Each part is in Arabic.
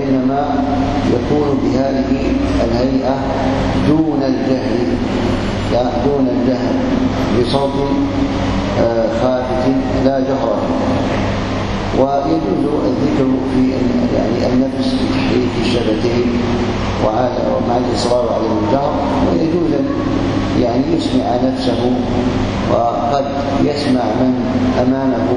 وإنما يكون بهذه الهيئة دون الجهر بصوت خافت لا جهر فيه. ويجوز الذكر في يعني النفس في تحريك الشفتين ومع الإصرار على الجهر، ويجوز يعني يسمع نفسه، وقد يسمع من أمامه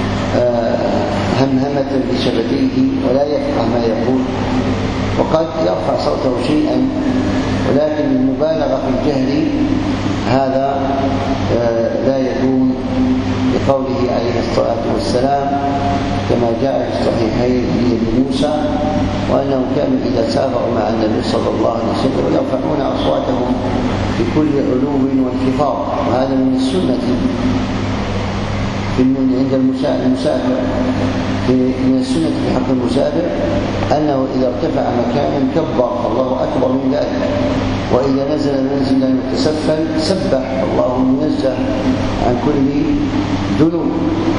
همهمة بشفتيه ولا يفقه ما يقول، وقد يرفع صوته شيئا، ولكن المبالغة في الجهر هذا لا يكون، لقوله عليه الصلاة والسلام كما جاء في الصحيحين عن موسى وأنه كانوا إذا سافروا مع النبي صلى الله عليه وسلم يرفعون أصواتهم بكل علو وانخفاض، وهذا من السنة عند المسافر. من السنة في حق المسافر أنه إذا ارتفع مكانا كبر الله أكبر من ذلك، وإذا نزل منزلا متسفل سبح الله المنزه عن كل ذنوب.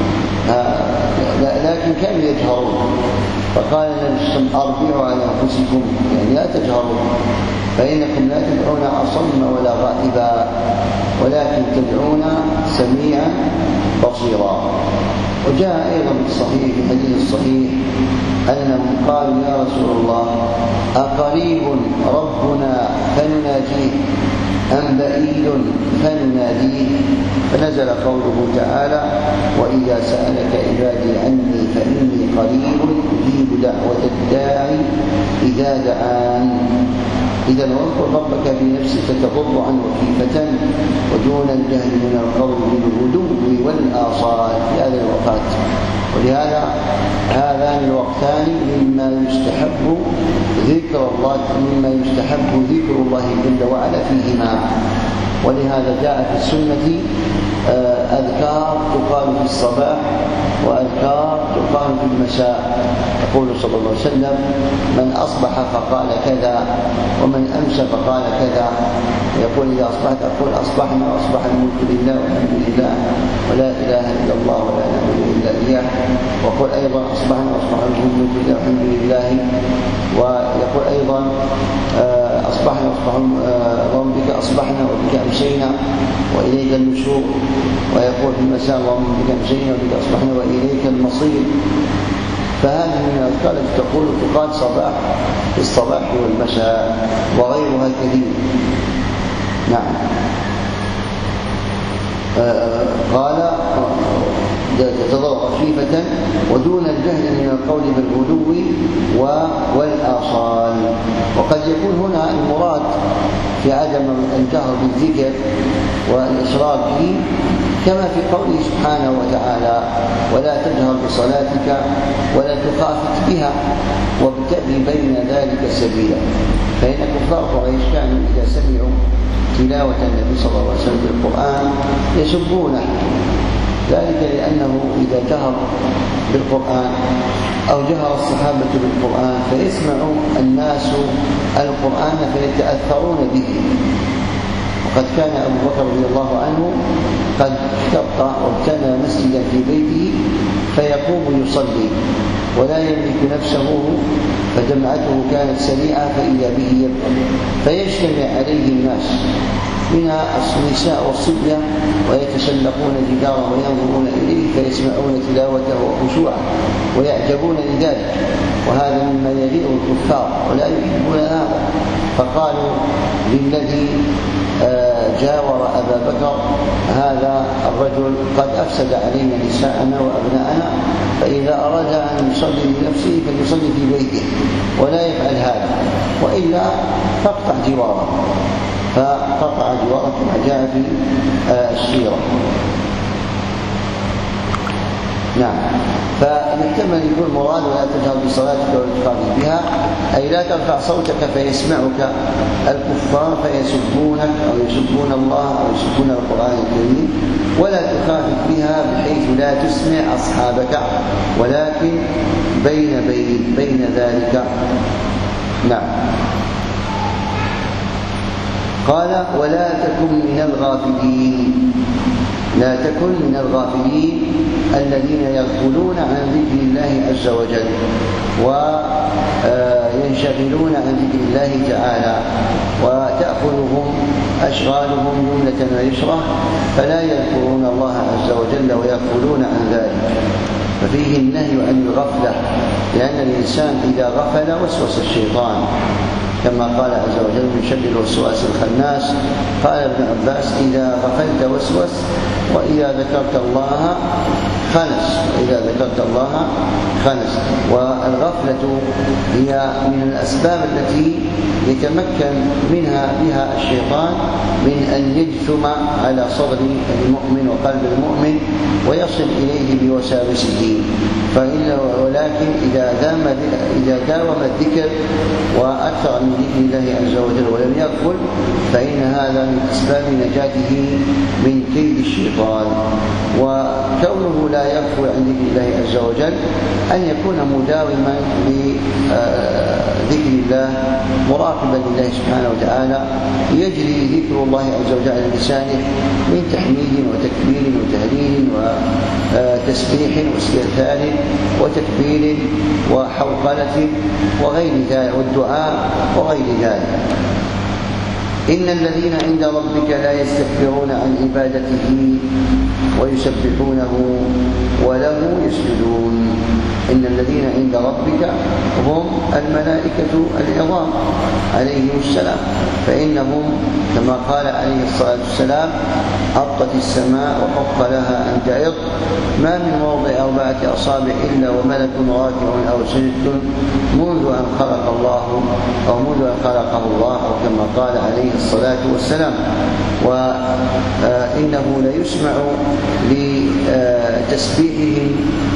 لكن كانوا يجهرون، فقال النبي صلى الله عليه وسلم أربعوا على أنفسكم، يعني لا تجهروا، فإنكم لا تدعون أصم ولا غائبا، ولكن تدعون سميعا بصيرا. وجاء أيضا في الصحيح في الحديث الصحيح أنهم قالوا يا رسول الله أقريب ربنا فنناجيه أم بعيد فنناديه؟ فنزل قوله تعالى وإذا سألك عبادي عني فإني قريب أجيب دعوة الداعي إذا دعان. إذا واذكر ربك في نفسك تضرعا وخيفة ودون الجهل من القول بالغدو والآصال في هذا الوقت. ولهذا هذان الوقتان مما يستحب ذكر الله جل وعلا فيهما. ولهذا جاء في السنة أذكار تقال في الصباح وأذكار تقال في المساء. يقول صلى الله عليه وسلم من أصبح فقال كذا ومن أمسى فقال كذا. يقول إذا أصبحت أقول أصبحنا وأصبح الملك لله والحمد لله ولا إله إلا الله ولا نعبد إلا إياه. ويقول أيضا أصبحنا وأصبح الملك لله والحمد لله. ويقول أيضا أصبحنا وأصبح اللهم بك أصبحنا وبك أمسينا وإليك النشور. ويقول في المساء اللهم بك أمسينا وبك أصبحنا وإليك المصير. فهذه من الأذكار التي تقال صباح في الصباح والمساء وغيرها كثير. نعم. قال تتضرع خفيفة ودون الجهل من القول بالغدو والآصال. وقد يكون هنا المراد في عدم الجهر بالذكر والإصرار به كما في قوله سبحانه وتعالى ولا تجهر بصلاتك ولا تخافت بها وابتغ بين ذلك سبيلا. فإن كفار قريش كانوا إذا سمعوا تلاوة النبي صلى الله عليه وسلم بالقرآن يسبونه، ذلك لأنه إذا جهر بالقرآن أو جهر الصحابة بالقرآن فيسمع الناس القرآن فيتأثرون به. وقد كان أبو بكر رضي الله عنه قد اشتق وابتنى مسجدا في بيته فيقوم يصلي ولا يملك نفسه، فدمعته كانت سريعة فإذا به يبكي فيجتمع عليه الناس من النساء والصبية ويتسلقون جداره وينظرون إليه فيسمعون تلاوته وخشوعه ويعجبون لذلك، وهذا مما يغيظ الكفار ولا يحبون هذا. فقالوا للذي جاور أبا بكر هذا الرجل قد أفسد علينا نساءنا وأبناءنا، فإذا أراد أن يصلي لنفسه فليصلي في بيته ولا يفعل هذا، وإلا فاقطع جواره. فقطع جواره كما جاء في السيرة. نعم. فيحتمل يكون مراد ولا تجهر بصلاتك ولا تخافت بها أي لا ترفع صوتك فيسمعك الكفار فيسبونك أو يسبون الله أو يسبون القرآن الكريم، ولا تخافت بها بحيث لا تسمع أصحابك، ولكن بين ذلك. نعم. قال ولا تكن من الغافلين، لا تكن من الغافلين الذين يغفلون عن ذكر الله عز وجل فينشغلون عن ذكر الله تعالى وتأخذهم أشغالهم يمنة ويسرى فلا يذكرون الله عز وجل ويغفلون عن ذلك. ففيه النهي عن الغفلة، لأن الإنسان إذا غفل وسوس الشيطان، كما قال عز وجل من شر الوسواس الخناس. قال ابن عباس إذا غفلت وسوس وإذا ذكرت الله خنس، وإذا ذكرت الله خنس. والغفلة هي من الأسباب التي يتمكن منها بها الشيطان من أن يجثم على صدر المؤمن وقلب المؤمن ويصل إليه بوساوسه. ولكن إذا داوم الذكر وأكثر من ذكر الله عز وجل ولم يغفل فإن هذا من أسباب نجاته من كيد الشيطان. وكونه لا يغفل عن ذكر الله عز وجل أن يكون مداوما لذكر الله مراقبا لله سبحانه وتعالى، يجري ذكر الله عز وجل على لسانه من تحميد وتكبير وتهليل وتسبيح واستغفار وتكبير وحوقلة وغير ذلك والدعاء وغير ذلك. إن الذين عند ربك لا يستكبرون عن عبادته ويسبحونه وله يسجدون. إن الذين عند ربك هم الملائكة العظام عليهم السلام، فإنهم كما قال عليه الصلاة والسلام أطت السماء وحق لها أن تعط، ما من موضع 4 أصابع إلا وملك راكع أو سجد منذ أن خلق الله أو منذ أن خلقه الله، أو كما قال عليه الصلاة والسلام. وإنه ليسمع لتسبيحهم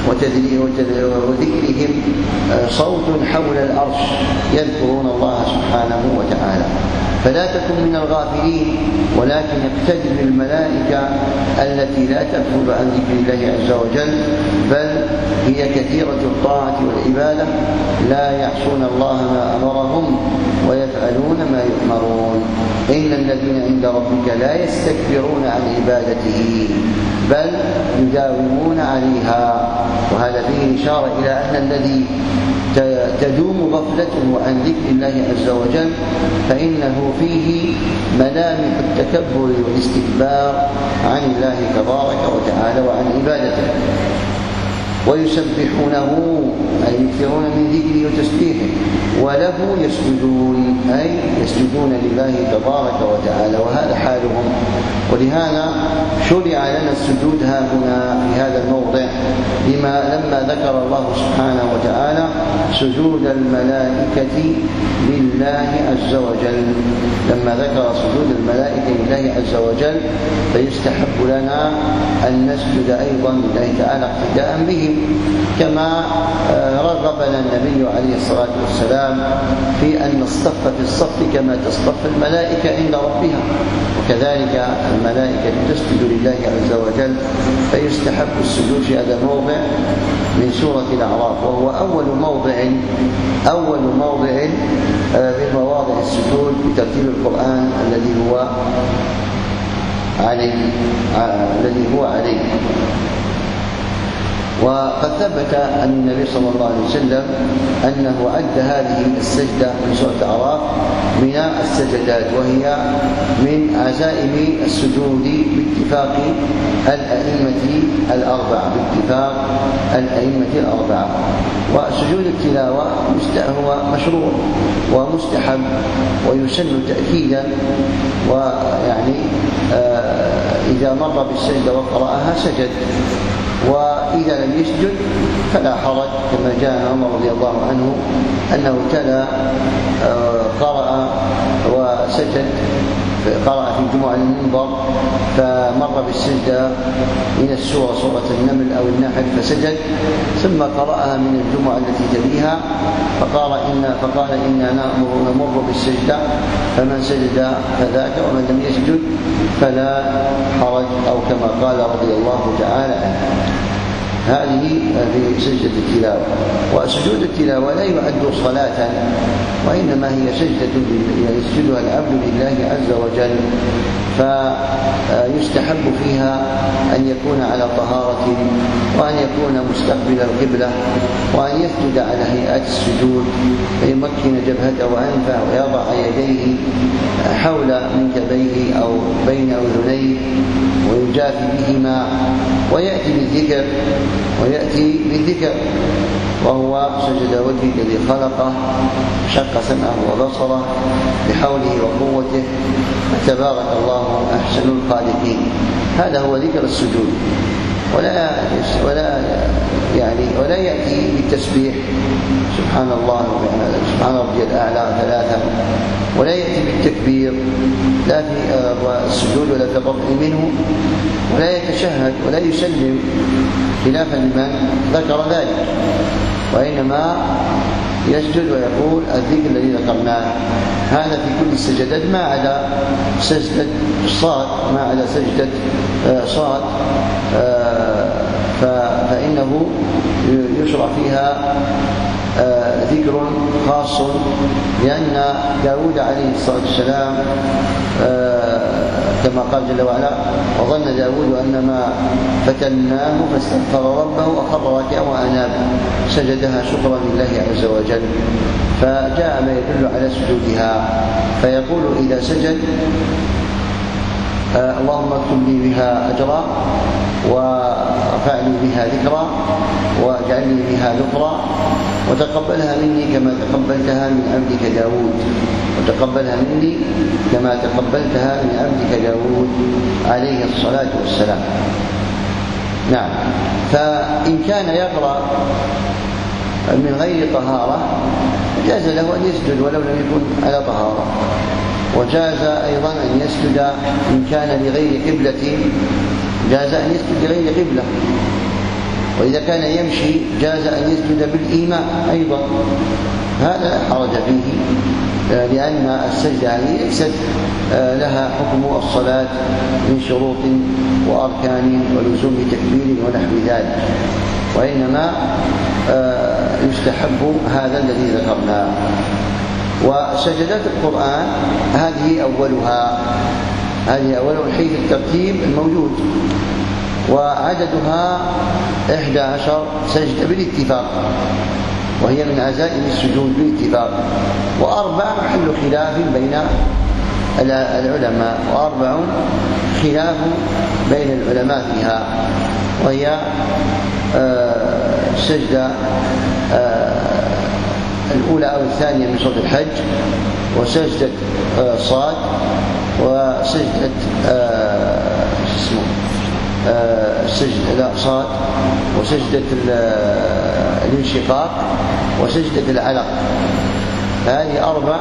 وذكرهم صوت حول العرش يذكرون الله سبحانه وتعالى. فلا تكن من الغافلين، ولكن اقتدر بالملائكة التي لا تغفل عن ذكر الله عز وجل، بل هي كثيرة الطاعة والعبادة، لا يعصون الله ما أمرهم ويفعلون ما يؤمرون. إن الذين عند ربك لا يستكبرون عن عبادته بل يداومون عليها. وهذا فيه إشارة إلى أن الذي تدوم غفلته عن ذكر الله عز وجل فإنه فيه ملامح التكبر والاستكبار عن الله تبارك وتعالى وعن عبادته. ويسبحونه أي يكثرون من ذكره وتسبيحه، وله يسجدون أي يسجدون لله تبارك وتعالى، وهذا حالهم. ولهذا شرع لنا السجود ها هنا في هذا الموضع لما ذكر الله سبحانه وتعالى سجود الملائكة لله عز وجل. لما ذكر سجود الملائكة لله عز وجل فيستحب لنا أن نسجد أيضا لله تعالى اقتداء به، كما رغبنا النبي عليه الصلاة والسلام في أن نصطف في الصف كما تصطف الملائكة عند ربها، وكذلك الملائكة تسجد لله عز وجل. فيستحب السجود في هذا الموضع من سورة الأعراف، وهو أول موضع من مواضع السجود بترتيب القرآن الذي هو عليه. وقد ثبت عن النبي صلى الله عليه وسلم أنه عد هذه السجدة من سورة الأعراف من السجدات، وهي من عزائم السجود باتفاق الأئمة الأربعة. وسجود التلاوة هو مشروع ومستحب ويسن تأكيدا، ويعني إذا مر بالسجدة وقرأها سجد، وإذا لم يسجد فلا حرج، كما جاء عن عمر رضي الله عنه أنه قرأ وسجد، قرأ في الجمعة المنبر فمر بالسجدة من السورة سورة النمل أو النحل فسجد، ثم قرأها من الجمعة التي تليها فقال إنا نمر بالسجدة، فمن سجد فذاك ومن لم يسجد فلا حرج، أو كما قال رضي الله تعالى عنه. هذه في سجدة التلاوة. وسجود التلاوة لا يعد صلاة، وإنما هي سجدة يسجدها العبد لله عز وجل، فيستحب فيها أن يكون على طهارة، وأن يكون مستقبل القبلة، وأن يسجد على هيئات السجود فيمكن جبهته وأنفه ويضع يديه حول منكبيه أو بين أذنيه ويجافي بهما ويأتي بالذكر وهو سجد وجهه الذي خلقه شق سمعه وبصره بحوله وقوته فتبارك الله أحسن الخالقين. هذا هو ذكر السجود، ولا يأتي بالتسبيح سبحان الله سبحان ربي الأعلى 3، ولا يأتي بالتكبير لا في السجود ولا في الرفع منه، ولا يتشهد ولا يسلم خلافا لمن ذكر ذلك، وإنما يسجد ويقول الذكر الذي ذكرناه. هذا في كل السجدات ما عدا سجدة صاد، فإنه يشرع فيها ذكر خاص، لأن داود عليه الصلاة والسلام كما قال جل وعلا وظن داود أنما فتناه فاستغفر ربه وخر راكعا وأناب، سجدها شكرا لله عز وجل، فجاء ما يدل على سجودها، فيقول إذا سجد اللهم اكتب لي بها أجرا وارفعني بها ذكرا واجعلني بها ذكرا وتقبلها مني كما تقبلتها من عبدك داود، من عبدك داود عليه الصلاة والسلام. نعم. فإن كان يقرأ من غير طهارة جاز له أن يسجد ولو لم يكن على طهارة، وجاز أيضا أن يسجد إن كان لغير قبلة، جاز أن يسجد لغير قبلة، وإذا كان يمشي جاز أن يسجد بالإيماء أيضا، هذا لا حرج فيه، لأن السجدة هذه ليست لها حكم الصلاة من شروط وأركان ولزوم تكبير ونحو ذلك، وإنما يستحب هذا الذي ذكرناه. وسجدات القرآن هذه أولها حيث الترتيب الموجود، وعددها 11 سجدة بالاتفاق، وهي من عزائم السجود بالاتفاق، وأربع محل خلاف بين العلماء، خلاف بين العلماء فيها، وهي السجدة الأولى أو الثانية من سورة الحج، وسجدة صاد، وسجدة صاد، وسجدة الانشقاق، وسجدة العلق. هذه أربع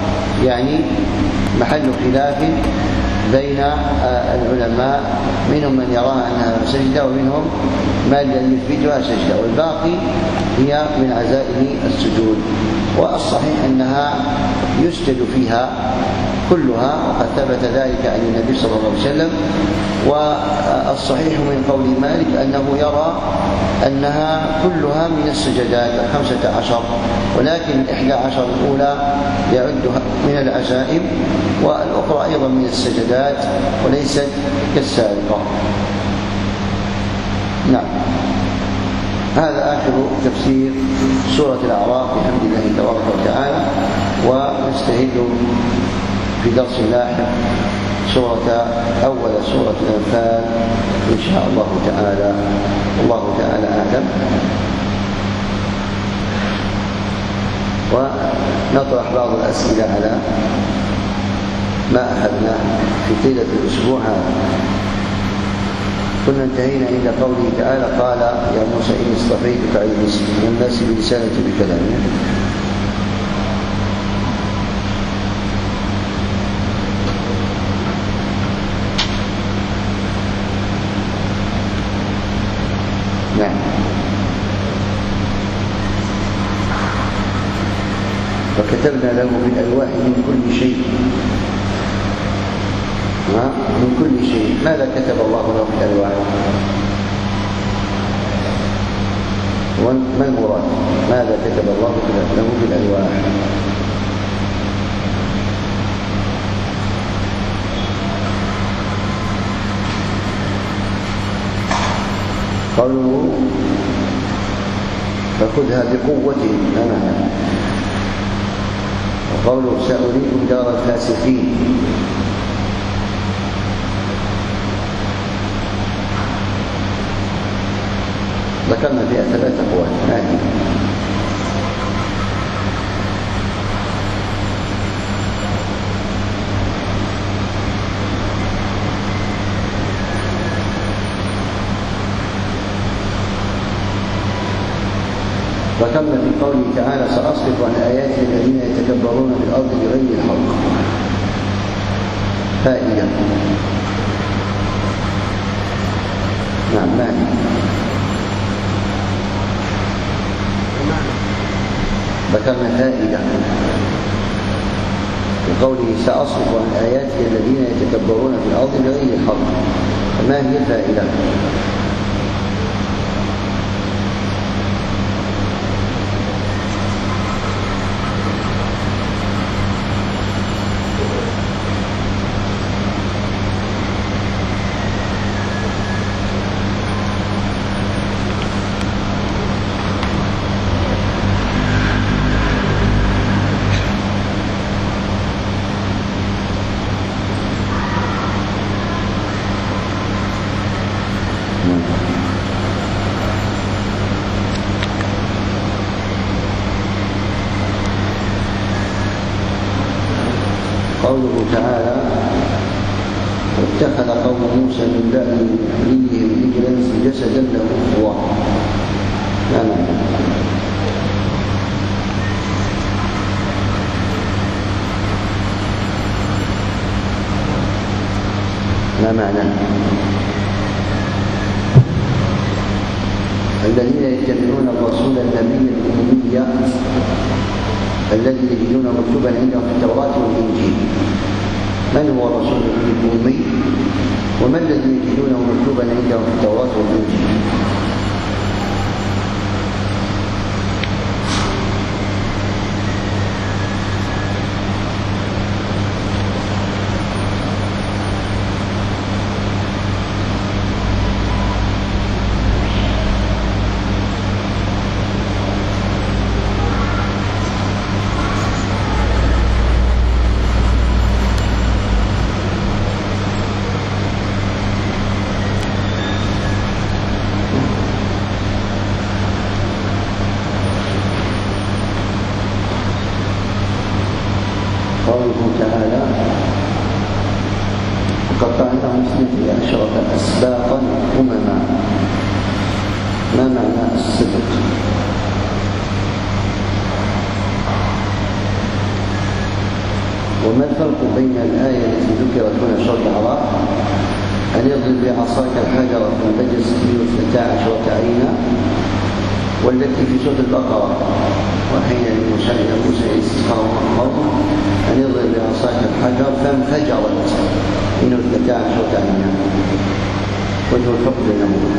محل خلاف بين العلماء، منهم من يراها أنها سجدة ومنهم من يثبتها سجدة، والباقي هي من عزائم السجود. والصحيح أنها يسجد فيها كلها، وقد ثبت ذلك عن النبي صلى الله عليه وسلم. والصحيح من قول مالك أنه يرى أنها كلها من السجدات 15، ولكن 11 الأولى يعدها من العزائم، والأخرى أيضا من السجدات وليست كالسابقة. نعم. هذا آخر تفسير سورة الأعراف بحمد الله تبارك وتعالى، ونستهل في درس لاحق أول سورة الأنفال إن شاء الله تعالى. والله تعالى أعلم. ونطرح بعض الأسئلة على ما أخذناه في طيلة الأسبوع هذا. كنا انتهينا عند قوله تعالى قال يا موسى إني اصطفيتك على الناس برسالتي بكلامي. نعم. وكتبنا له بالألواح من كل شيء، من كل شيء. ماذا كتب الله له في الألواح؟ ما المراد؟ ماذا كتب الله له في الألواح؟ قالوا فخذها بقوة. قوله سأريكم دار الفاسقين. ذكرنا فيها 3 أقوال. هذه ذكرنا في قوله تعالى سأصرف عن آياتي الذين يتكبرون في الأرض بغير الحق. فائدة. نعم معنى. ذكرنا فائدة في قوله سأصرف عن آياتي الذين يتكبرون في الأرض بغير الحق. ما هي الفائدة؟ قوله تعالى واتخذ قوم موسى من بعد حليهم عجلا جسدا له خوار. ما معنى؟ ما معنى؟ الذين يتبعون الرسول النبي الأمي الذي يجدونه مكتوبا عندهم في التوراة والإنجيل. من هو الرسول الأمي؟ وما الذي يجدونه مكتوبا عندهم في التوراة والإنجيل؟ قوله تعالى وقطعناهم 12 أسباطا أمما. ما معنى السبط؟ وما الفرق بين الآية التي ذكرت هنا سورة الأعراف أن يضرب بعصاك الحجر فانفجرت منه 12 عينا، والتي في سورة البقرة وحين موسى يستسقاه قومه أن يضرب بعصاك الحجر فانفجرت منه 12 عينا. وجه الفرق بينهما.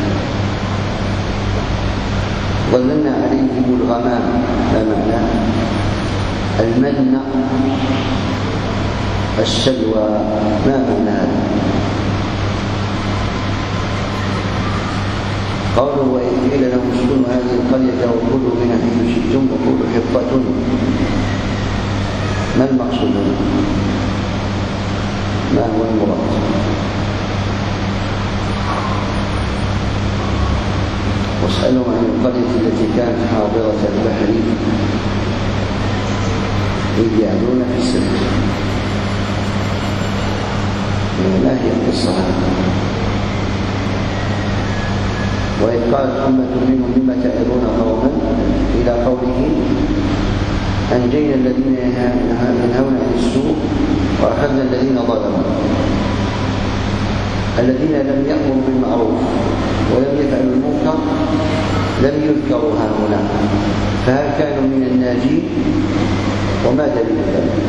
ظللنا عليهم الغمام. ما معناه؟ المن، السلوى. ما معنى هذا؟ قوله وإذ قيل لهم اسكنوا هذه القرية وكلوا منها حيث شئتم وقولوا حطة. ما المقصود هنا؟ ما هو المراد؟ واسألهم عن القرية التي كانت حاضرة البحر إذ يعدون في السبت. ما هي القصة هذه؟ وإذ قالت أمة منهم لم تعظون قوما إلى قوله أنجينا الذين ينهون عن السوء وأخذنا الذين ظلموا. الذين لم يأمروا بالمعروف ولم يفعلوا المنكر لم يذكروا هؤلاء، فهل كانوا من الناجين؟ وما دليل ذلك؟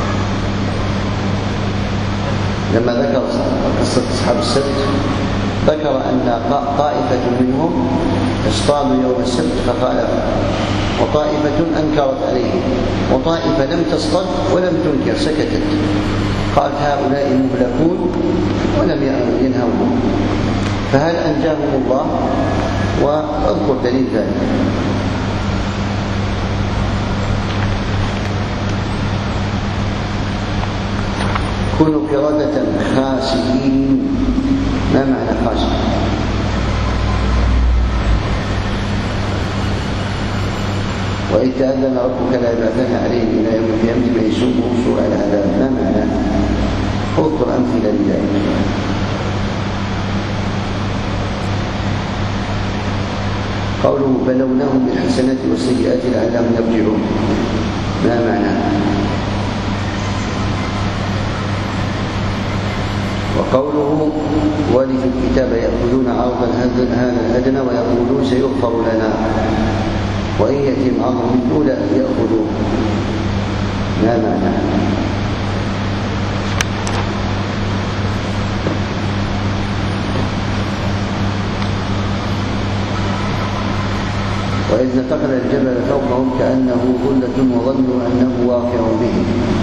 لما ذكر قصة أصحاب السبت ذكر أن طائفة منهم اصطادوا يوم السبت فخالفوا، وطائفة أنكرت عليهم، وطائفة لم تصطد ولم تنكر سكتت. قالت هؤلاء مهلكون ولم ينهوا، فهل أنجاهم الله؟ واذكر دليل ذلك. كونوا قردة خاسئين. ما معنى خاسئ؟ وإذ تأذن ربك لا يبعثن عليهم إلى يوم القيامة من يسوقهم سوء العذاب. ما معنى؟ اذكر أمثلة لذلك. قوله بلوناهم بالحسنات والسيئات لعلهم يرجعون. ما معنى؟ وقوله ورثوا الكتاب يأخذون عرض هذا الأدنى ويقولون سيغفر لنا وإن يأتهم أمر مثله لا يأخذوه. ما معنى؟ وإذ نتقل الجبل فوقهم كأنه ظلة وظنوا أنه واقع بهم.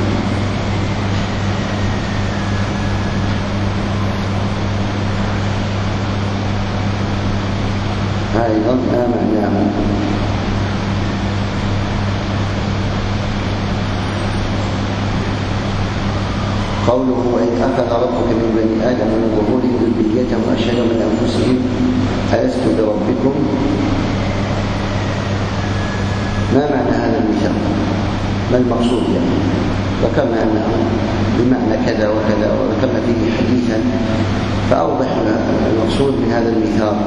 أيضا ما معناه؟ قوله وإذ أخذ ربك من بني آدم من ظهورهم ذريتهم وأشهدهم من أنفسهم ألست بربكم. ما معنى هذا المثال؟ ما المقصود يعني؟ ذكرنا أنه بمعنى كذا وكذا وذكرنا فيه حديثا، فأوضح المقصود من هذا الميثاق.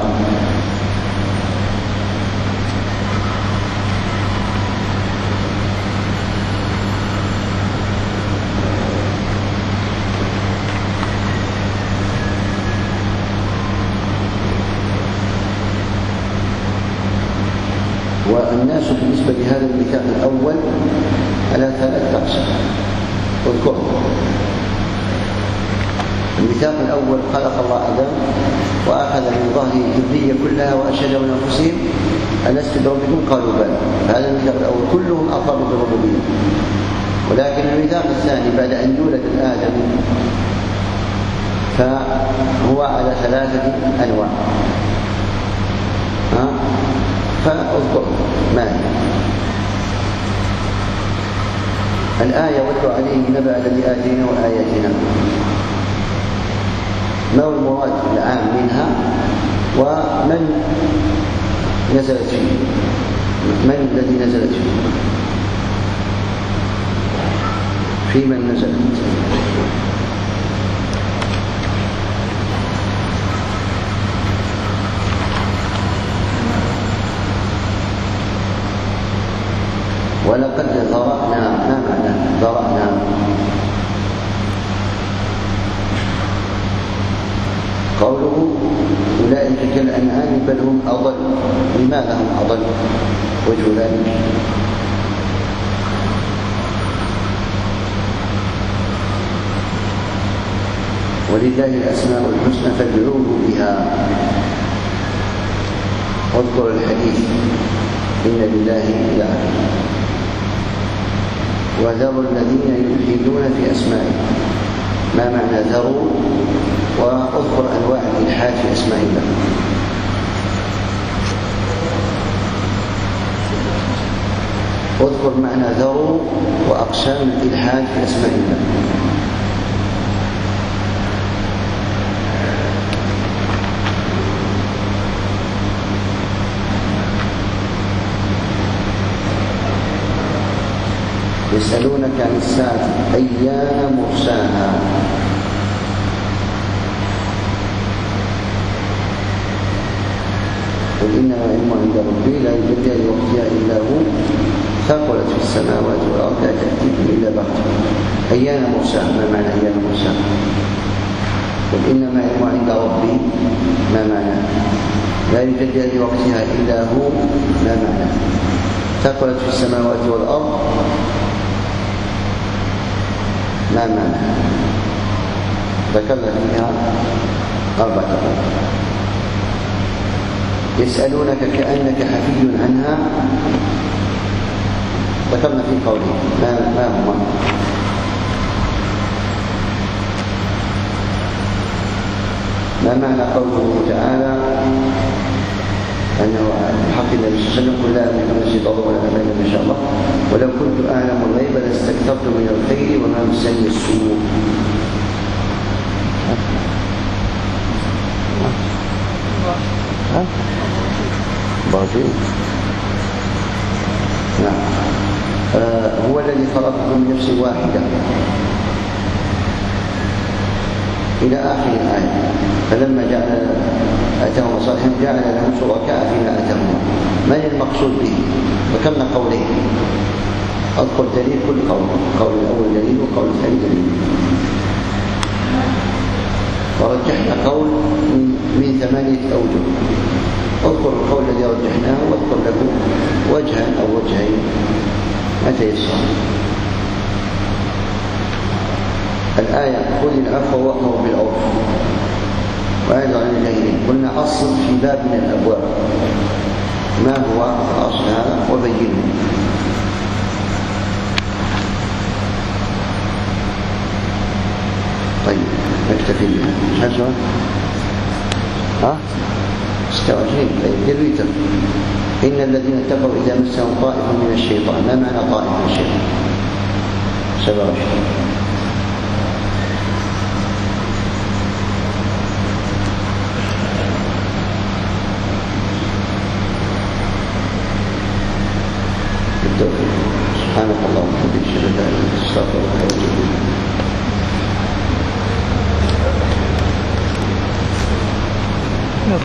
والناس بالنسبة لهذا الميثاق الأول على 3 أقسام. اذكروا الميثاق الأول: خلق الله آدم وأخذ من ظهره الذرية كلها وأشهدهم من أنفسهم ألست بربكم قالوا بلى. فهذا الميثاق الأول كلهم أقروا بالربوبية. ولكن الميثاق الثاني بعد أن يولد آدم فهو على 3 أنواع. فاذكر ما هي الآية: واتل عليهم نبأ الذي آتيناه آياتنا. ما هو المراد العام منها ومن نزلت فيه؟ من الذي نزلت فيه؟ في من نزلت؟ ولقد ذرأنا. ما معنى ذرأنا؟ قوله أولئك كالأنعام بل هم أضل. لماذا هم أضل؟ وجه ذلك ولله الأسماء الحسنى فادعوه بها. واذكر الحديث إن لله لعبد وذروا الذين يلحدون في أسمائه. ما معنى ذروا؟ واذكر أنواع الإلحاد في أسماء الله. اذكر معنى ذروا وأقسام الإلحاد في أسماء الله. يسألونك عن الساعة أيان مرساها. قل إنما علمها عند ربي لا يجليها لوقتها إلا هو ثقلت في السماوات والأرض لا تأتيكم إلا بغتة. أيان مرساها. ما معنى أيان مرساها؟ قل إنما علمها عند ربي. ما معنى؟ لا يجليها لوقتها إلا هو. ما معنى؟ ثقلت في السماوات والأرض. ما معنى؟ ذكرنا فيها 4 أقوال. يسألونك كأنك حفي عنها. ذكرنا في قوله ما هما؟ ما معنى قوله تعالى أنه حق النبي صلى الله عليه وسلم: قل لا أملك نفسي ضرا ولا نفعا إلا ما شاء الله ولو كنت أعلم الغيب لاستكثرت من الخير وما مسني السوء. إبراهيم. نعم. هو الذي خلقكم من نفس واحدة إلى آخر الآية. فلما أتاهم صالحا جعل لهم شركاء فيما آتاهم. من المقصود به؟ ذكرنا قولين، أذكر دليل كل قول. قول الأول دليل وقول الثاني دليل. ورجحنا قول من 8 أوجه. اذكر القول الذي رجحناه واذكر له وجها أو وجهين ما تيسر. الآية خذ العفو وأمر بالعرف وأعرض عن الجاهلين. قلنا أصل في باب من الأبواب ما هو الأصل هذا وبينه. طيب نكتفي بها. حسنا 26. طيب الوتر. إن الذين اتقوا إذا مسهم طائف من الشيطان. ما معنى طائف من الشيطان؟ 27. سبحانك اللهم وبحمدك اشهد ان لا اله الا انت استغفرك واتوب اليك.